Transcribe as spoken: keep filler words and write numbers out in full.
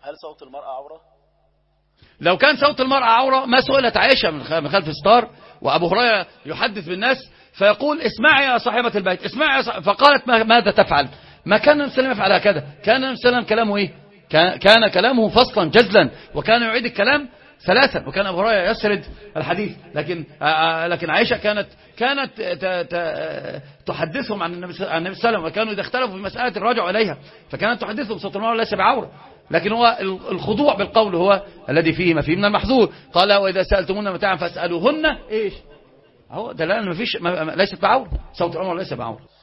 هل صوت المرأة عورة؟ لو كان صوت المرأة عورة ما سئلت عائشة من خلف الستار وأبو هريرة يحدث بالناس فيقول اسمعي يا صاحبة البيت اسمعي يا صاحبة. فقالت ماذا تفعل؟ ما كان النبي صلى الله عليه وسلم يفعل هكذا. كان النبي صلى الله عليه وسلم كلامه إيه؟ كان كلامه فصلا جزلا وكان يعيد الكلام ثلاثا وكان أبو هريرة يسرد الحديث. لكن لكن عائشة كانت كانت تحدثهم عن النبي صلى الله عليه وسلم وكانوا إذا اختلفوا في مسألة الرجع إليها فكانت تحدثهم صوت المرأة ليس بعورة. لكن هو الخضوع بالقول هو الذي فيه ما فيه من المحظور. قال وإذا سألتمون متاعا فاسألوهن إيش؟ هو دلالة ما فيش ليست بعورة. صوت العمر ليس بعورة.